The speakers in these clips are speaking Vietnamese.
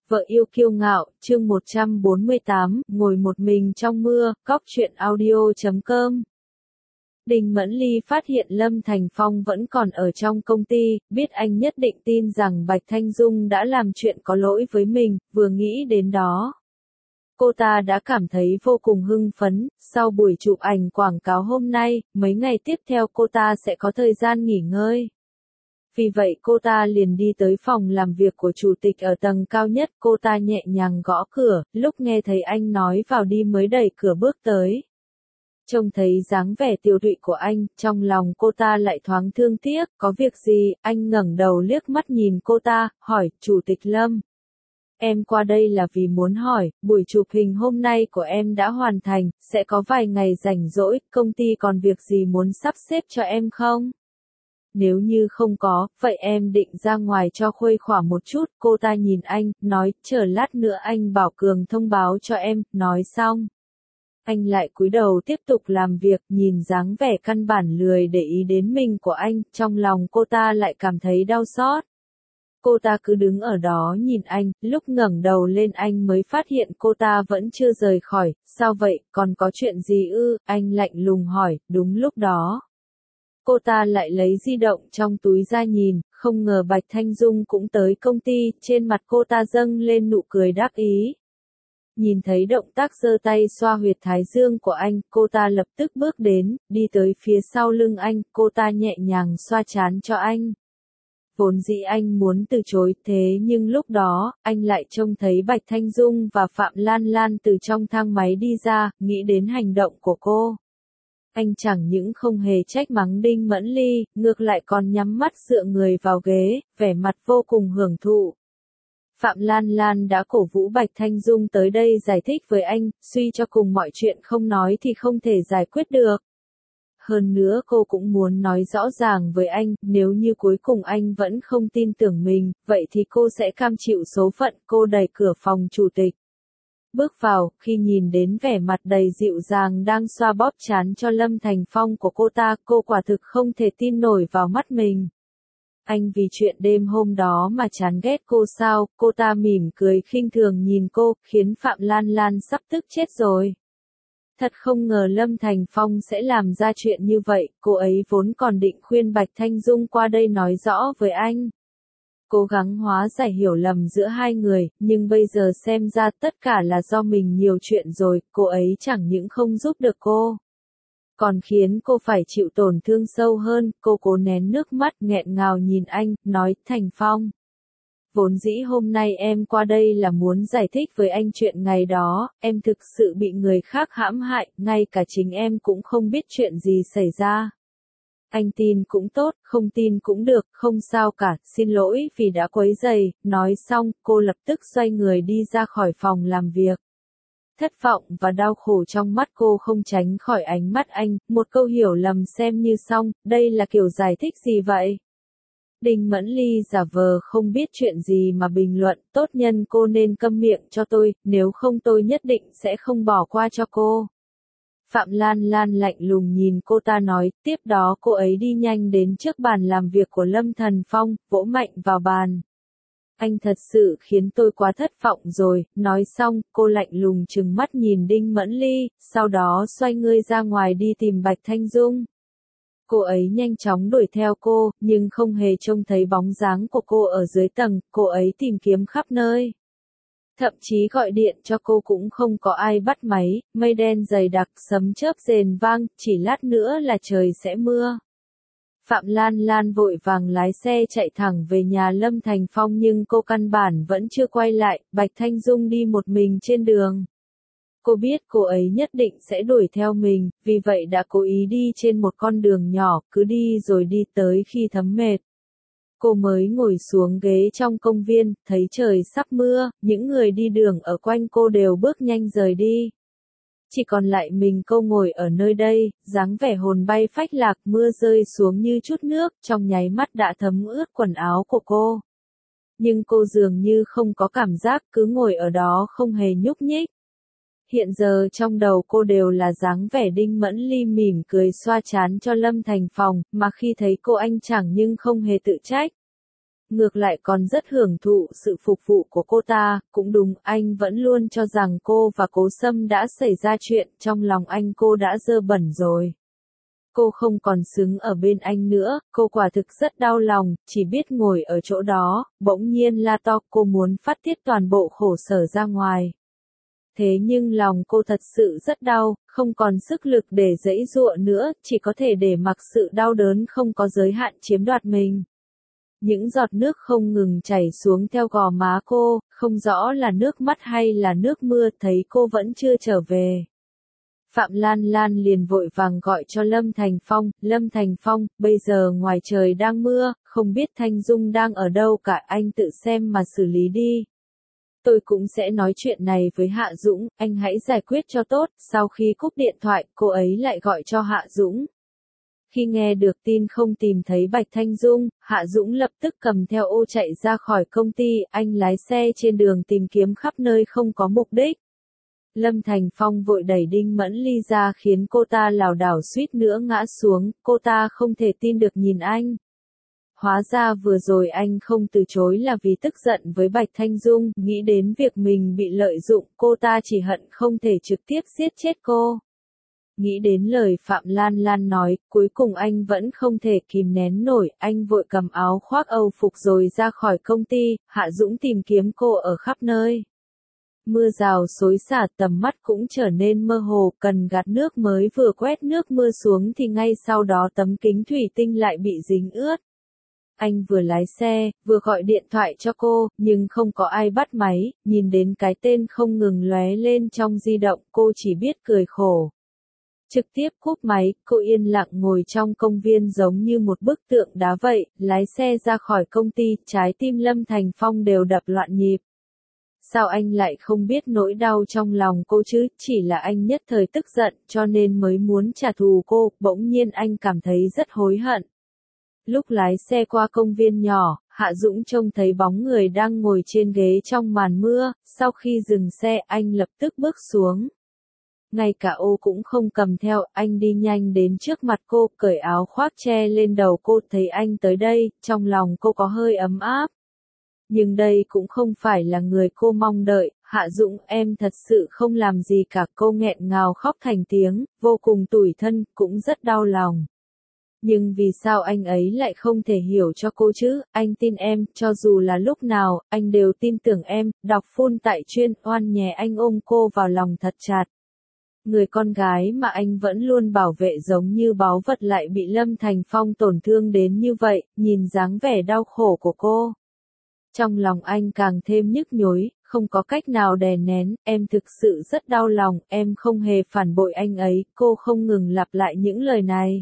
Vợ yêu kiêu ngạo, chương 148, ngồi một mình trong mưa, cóc truyện audio.com. Đinh Mẫn Ly phát hiện Lâm Thành Phong vẫn còn ở trong công ty, biết anh nhất định tin rằng Bạch Thanh Dung đã làm chuyện có lỗi với mình, vừa nghĩ đến đó. Cô ta đã cảm thấy vô cùng hưng phấn, sau buổi chụp ảnh quảng cáo hôm nay, mấy ngày tiếp theo cô ta sẽ có thời gian nghỉ ngơi. Vì vậy cô ta liền đi tới phòng làm việc của chủ tịch ở tầng cao nhất, cô ta nhẹ nhàng gõ cửa, lúc nghe thấy anh nói vào đi mới đẩy cửa bước tới. Trông thấy dáng vẻ tiêu tụy của anh, trong lòng cô ta lại thoáng thương tiếc, có việc gì, anh ngẩng đầu liếc mắt nhìn cô ta, hỏi, Chủ tịch Lâm. Em qua đây là vì muốn hỏi, buổi chụp hình hôm nay của em đã hoàn thành, sẽ có vài ngày rảnh rỗi, công ty còn việc gì muốn sắp xếp cho em không? Nếu như không có, vậy em định ra ngoài cho khuây khỏa một chút, cô ta nhìn anh, nói, chờ lát nữa anh bảo Cường thông báo cho em, nói xong. Anh lại cúi đầu tiếp tục làm việc, nhìn dáng vẻ căn bản lười để ý đến mình của anh, trong lòng cô ta lại cảm thấy đau xót. Cô ta cứ đứng ở đó nhìn anh, lúc ngẩng đầu lên anh mới phát hiện cô ta vẫn chưa rời khỏi, sao vậy, còn có chuyện gì ư, anh lạnh lùng hỏi, đúng lúc đó. Cô ta lại lấy di động trong túi ra nhìn, không ngờ Bạch Thanh Dung cũng tới công ty, trên mặt cô ta dâng lên nụ cười đắc ý. Nhìn thấy động tác giơ tay xoa huyệt thái dương của anh, cô ta lập tức bước đến, đi tới phía sau lưng anh, cô ta nhẹ nhàng xoa trán cho anh. Vốn dĩ anh muốn từ chối, thế nhưng lúc đó, anh lại trông thấy Bạch Thanh Dung và Phạm Lan Lan từ trong thang máy đi ra, nghĩ đến hành động của cô. Anh chẳng những không hề trách mắng Đinh Mẫn Ly, ngược lại còn nhắm mắt dựa người vào ghế, vẻ mặt vô cùng hưởng thụ. Phạm Lan Lan đã cổ vũ Bạch Thanh Dung tới đây giải thích với anh, suy cho cùng mọi chuyện không nói thì không thể giải quyết được. Hơn nữa cô cũng muốn nói rõ ràng với anh, nếu như cuối cùng anh vẫn không tin tưởng mình, vậy thì cô sẽ cam chịu số phận. Cô đẩy cửa phòng chủ tịch. Bước vào, khi nhìn đến vẻ mặt đầy dịu dàng đang xoa bóp trán cho Lâm Thành Phong của cô ta, cô quả thực không thể tin nổi vào mắt mình. Anh vì chuyện đêm hôm đó mà chán ghét cô sao, cô ta mỉm cười khinh thường nhìn cô, khiến Phạm Lan Lan sắp tức chết rồi. Thật không ngờ Lâm Thành Phong sẽ làm ra chuyện như vậy, cô ấy vốn còn định khuyên Bạch Thanh Dung qua đây nói rõ với anh. Cố gắng hóa giải hiểu lầm giữa hai người, nhưng bây giờ xem ra tất cả là do mình nhiều chuyện rồi, cô ấy chẳng những không giúp được cô. Còn khiến cô phải chịu tổn thương sâu hơn, cô cố nén nước mắt nghẹn ngào nhìn anh, nói, Thành Phong. Vốn dĩ hôm nay em qua đây là muốn giải thích với anh chuyện ngày đó, em thực sự bị người khác hãm hại, ngay cả chính em cũng không biết chuyện gì xảy ra. Anh tin cũng tốt, không tin cũng được, không sao cả, xin lỗi vì đã quấy rầy, nói xong, cô lập tức xoay người đi ra khỏi phòng làm việc. Thất vọng và đau khổ trong mắt cô không tránh khỏi ánh mắt anh, một câu hiểu lầm xem như xong, đây là kiểu giải thích gì vậy? Đinh Mẫn Ly giả vờ không biết chuyện gì mà bình luận, tốt nhân cô nên câm miệng cho tôi, nếu không tôi nhất định sẽ không bỏ qua cho cô. Phạm Lan Lan lạnh lùng nhìn cô ta nói, tiếp đó cô ấy đi nhanh đến trước bàn làm việc của Lâm Thành Phong, vỗ mạnh vào bàn. Anh thật sự khiến tôi quá thất vọng rồi, nói xong, cô lạnh lùng trừng mắt nhìn Đinh Mẫn Ly, sau đó xoay người ra ngoài đi tìm Bạch Thanh Dung. Cô ấy nhanh chóng đuổi theo cô, nhưng không hề trông thấy bóng dáng của cô ở dưới tầng, cô ấy tìm kiếm khắp nơi. Thậm chí gọi điện cho cô cũng không có ai bắt máy, mây đen dày đặc, sấm chớp rền vang, chỉ lát nữa là trời sẽ mưa. Phạm Lan Lan vội vàng lái xe chạy thẳng về nhà Lâm Thành Phong nhưng cô căn bản vẫn chưa quay lại, Bạch Thanh Dung đi một mình trên đường. Cô biết cô ấy nhất định sẽ đuổi theo mình, vì vậy đã cố ý đi trên một con đường nhỏ, cứ đi rồi đi tới khi thấm mệt. Cô mới ngồi xuống ghế trong công viên, thấy trời sắp mưa, những người đi đường ở quanh cô đều bước nhanh rời đi. Chỉ còn lại mình cô ngồi ở nơi đây, dáng vẻ hồn bay phách lạc, mưa rơi xuống như chút nước, trong nháy mắt đã thấm ướt quần áo của cô. Nhưng cô dường như không có cảm giác, cứ ngồi ở đó không hề nhúc nhích. Hiện giờ trong đầu cô đều là dáng vẻ Đinh Mẫn Ly mỉm cười xoa trán cho Lâm Thành Phong, mà khi thấy cô anh chẳng nhưng không hề tự trách. Ngược lại còn rất hưởng thụ sự phục vụ của cô ta, cũng đúng, anh vẫn luôn cho rằng cô và Cố Sâm đã xảy ra chuyện, trong lòng anh cô đã dơ bẩn rồi. Cô không còn xứng ở bên anh nữa, cô quả thực rất đau lòng, chỉ biết ngồi ở chỗ đó, bỗng nhiên la to, cô muốn phát tiết toàn bộ khổ sở ra ngoài. Thế nhưng lòng cô thật sự rất đau, không còn sức lực để giãy giụa nữa, chỉ có thể để mặc sự đau đớn không có giới hạn chiếm đoạt mình. Những giọt nước không ngừng chảy xuống theo gò má cô, không rõ là nước mắt hay là nước mưa, thấy cô vẫn chưa trở về. Phạm Lan Lan liền vội vàng gọi cho Lâm Thành Phong, Lâm Thành Phong, bây giờ ngoài trời đang mưa, không biết Thanh Dung đang ở đâu cả, anh tự xem mà xử lý đi. Tôi cũng sẽ nói chuyện này với Hạ Dũng, anh hãy giải quyết cho tốt. Sau khi cúp điện thoại, cô ấy lại gọi cho Hạ Dũng. Khi nghe được tin không tìm thấy Bạch Thanh Dung, Hạ Dũng lập tức cầm theo ô chạy ra khỏi công ty, anh lái xe trên đường tìm kiếm khắp nơi không có mục đích. Lâm Thành Phong vội đẩy Đinh Mẫn Ly ra khiến cô ta lảo đảo suýt nữa ngã xuống, cô ta không thể tin được nhìn anh. Hóa ra vừa rồi anh không từ chối là vì tức giận với Bạch Thanh Dung, nghĩ đến việc mình bị lợi dụng, cô ta chỉ hận không thể trực tiếp giết chết cô. Nghĩ đến lời Phạm Lan Lan nói, cuối cùng anh vẫn không thể kìm nén nổi, anh vội cầm áo khoác Âu phục rồi ra khỏi công ty, Hạ Dũng tìm kiếm cô ở khắp nơi. Mưa rào xối xả, tầm mắt cũng trở nên mơ hồ, cần gạt nước mới vừa quét nước mưa xuống thì ngay sau đó tấm kính thủy tinh lại bị dính ướt. Anh vừa lái xe, vừa gọi điện thoại cho cô, nhưng không có ai bắt máy, nhìn đến cái tên không ngừng lóe lên trong di động, cô chỉ biết cười khổ. Trực tiếp cúp máy, cô yên lặng ngồi trong công viên giống như một bức tượng đá vậy, lái xe ra khỏi công ty, trái tim Lâm Thành Phong đều đập loạn nhịp. Sao anh lại không biết nỗi đau trong lòng cô chứ, chỉ là anh nhất thời tức giận, cho nên mới muốn trả thù cô, bỗng nhiên anh cảm thấy rất hối hận. Lúc lái xe qua công viên nhỏ, Hạ Dũng trông thấy bóng người đang ngồi trên ghế trong màn mưa, sau khi dừng xe anh lập tức bước xuống. Ngay cả ô cũng không cầm theo, anh đi nhanh đến trước mặt cô, cởi áo khoác che lên đầu cô, thấy anh tới đây, trong lòng cô có hơi ấm áp. Nhưng đây cũng không phải là người cô mong đợi, Hạ Dũng, em thật sự không làm gì cả, cô nghẹn ngào khóc thành tiếng, vô cùng tủi thân, cũng rất đau lòng. Nhưng vì sao anh ấy lại không thể hiểu cho cô chứ, anh tin em, cho dù là lúc nào, anh đều tin tưởng em, đọc phun tại chuyên, oan nhé anh ôm cô vào lòng thật chặt. Người con gái mà anh vẫn luôn bảo vệ giống như báu vật lại bị Lâm Thành Phong tổn thương đến như vậy, nhìn dáng vẻ đau khổ của cô. Trong lòng anh càng thêm nhức nhối, không có cách nào đè nén, em thực sự rất đau lòng, em không hề phản bội anh ấy, cô không ngừng lặp lại những lời này.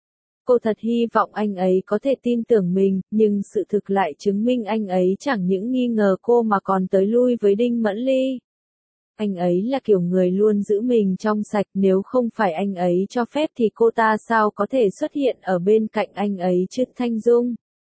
Cô thật hy vọng anh ấy có thể tin tưởng mình, nhưng sự thực lại chứng minh anh ấy chẳng những nghi ngờ cô mà còn tới lui với Đinh Mẫn Ly. Anh ấy là kiểu người luôn giữ mình trong sạch, nếu không phải anh ấy cho phép thì cô ta sao có thể xuất hiện ở bên cạnh anh ấy chứ, Thanh Dung.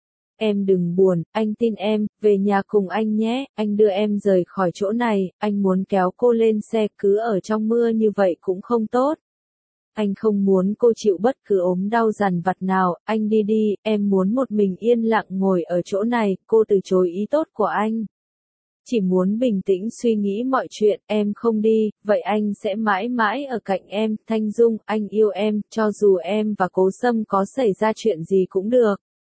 Em đừng buồn, anh tin em, về nhà cùng anh nhé, anh đưa em rời khỏi chỗ này, anh muốn kéo cô lên xe, cứ ở trong mưa như vậy cũng không tốt. Anh không muốn cô chịu bất cứ ốm đau dằn vặt nào, anh đi đi, em muốn một mình yên lặng ngồi ở chỗ này, cô từ chối ý tốt của anh. Chỉ muốn bình tĩnh suy nghĩ mọi chuyện, em không đi, vậy anh sẽ mãi mãi ở cạnh em, Thanh Dung, anh yêu em, cho dù em và Cố Sâm có xảy ra chuyện gì cũng được.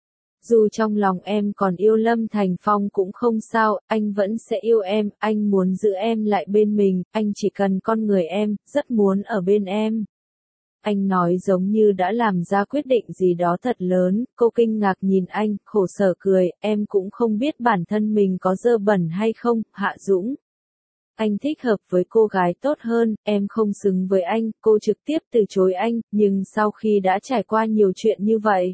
Dù trong lòng em còn yêu Lâm Thành Phong cũng không sao, anh vẫn sẽ yêu em, anh muốn giữ em lại bên mình, anh chỉ cần con người em, rất muốn ở bên em. Anh nói giống như đã làm ra quyết định gì đó thật lớn, cô kinh ngạc nhìn anh, khổ sở cười, em cũng không biết bản thân mình có dơ bẩn hay không, Hạ Dũng. Anh thích hợp với cô gái tốt hơn, em không xứng với anh, cô trực tiếp từ chối anh, nhưng sau khi đã trải qua nhiều chuyện như vậy,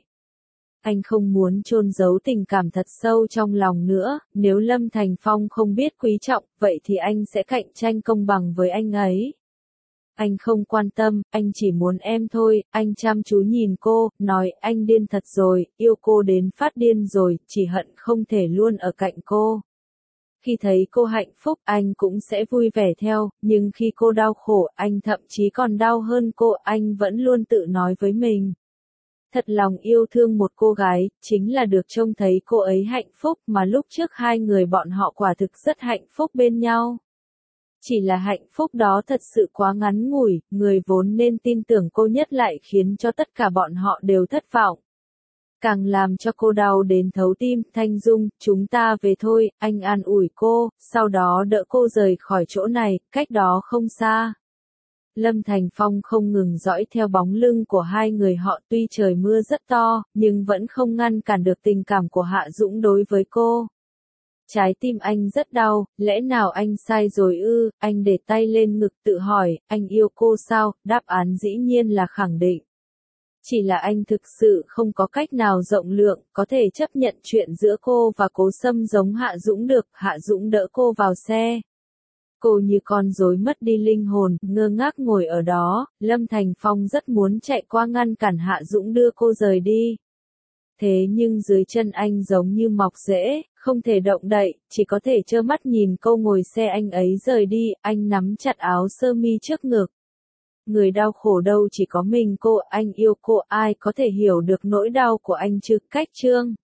anh không muốn chôn giấu tình cảm thật sâu trong lòng nữa, nếu Lâm Thành Phong không biết quý trọng, vậy thì anh sẽ cạnh tranh công bằng với anh ấy. Anh không quan tâm, anh chỉ muốn em thôi, anh chăm chú nhìn cô, nói anh điên thật rồi, yêu cô đến phát điên rồi, chỉ hận không thể luôn ở cạnh cô. Khi thấy cô hạnh phúc, anh cũng sẽ vui vẻ theo, nhưng khi cô đau khổ, anh thậm chí còn đau hơn cô, anh vẫn luôn tự nói với mình. Thật lòng yêu thương một cô gái, chính là được trông thấy cô ấy hạnh phúc mà lúc trước hai người bọn họ quả thực rất hạnh phúc bên nhau. Chỉ là hạnh phúc đó thật sự quá ngắn ngủi, người vốn nên tin tưởng cô nhất lại khiến cho tất cả bọn họ đều thất vọng. Càng làm cho cô đau đến thấu tim, Thanh Dung, chúng ta về thôi, anh an ủi cô, sau đó đỡ cô rời khỏi chỗ này, cách đó không xa. Lâm Thành Phong không ngừng dõi theo bóng lưng của hai người họ, tuy trời mưa rất to, nhưng vẫn không ngăn cản được tình cảm của Hạ Dũng đối với cô. Trái tim anh rất đau, lẽ nào anh sai rồi ư? Anh để tay lên ngực tự hỏi, anh yêu cô sao? Đáp án dĩ nhiên là khẳng định. Chỉ là anh thực sự không có cách nào rộng lượng, có thể chấp nhận chuyện giữa cô và Cố Sâm giống Hạ Dũng được. Hạ Dũng đỡ cô vào xe. Cô như con rối mất đi linh hồn, ngơ ngác ngồi ở đó. Lâm Thành Phong rất muốn chạy qua ngăn cản Hạ Dũng đưa cô rời đi. Thế nhưng dưới chân anh giống như mọc rễ, không thể động đậy, chỉ có thể trơ mắt nhìn cô ngồi xe anh ấy rời đi. Anh nắm chặt áo sơ mi trước ngực. Người đau khổ đâu chỉ có mình cô, anh yêu cô, ai có thể hiểu được nỗi đau của anh chứ? Cách chương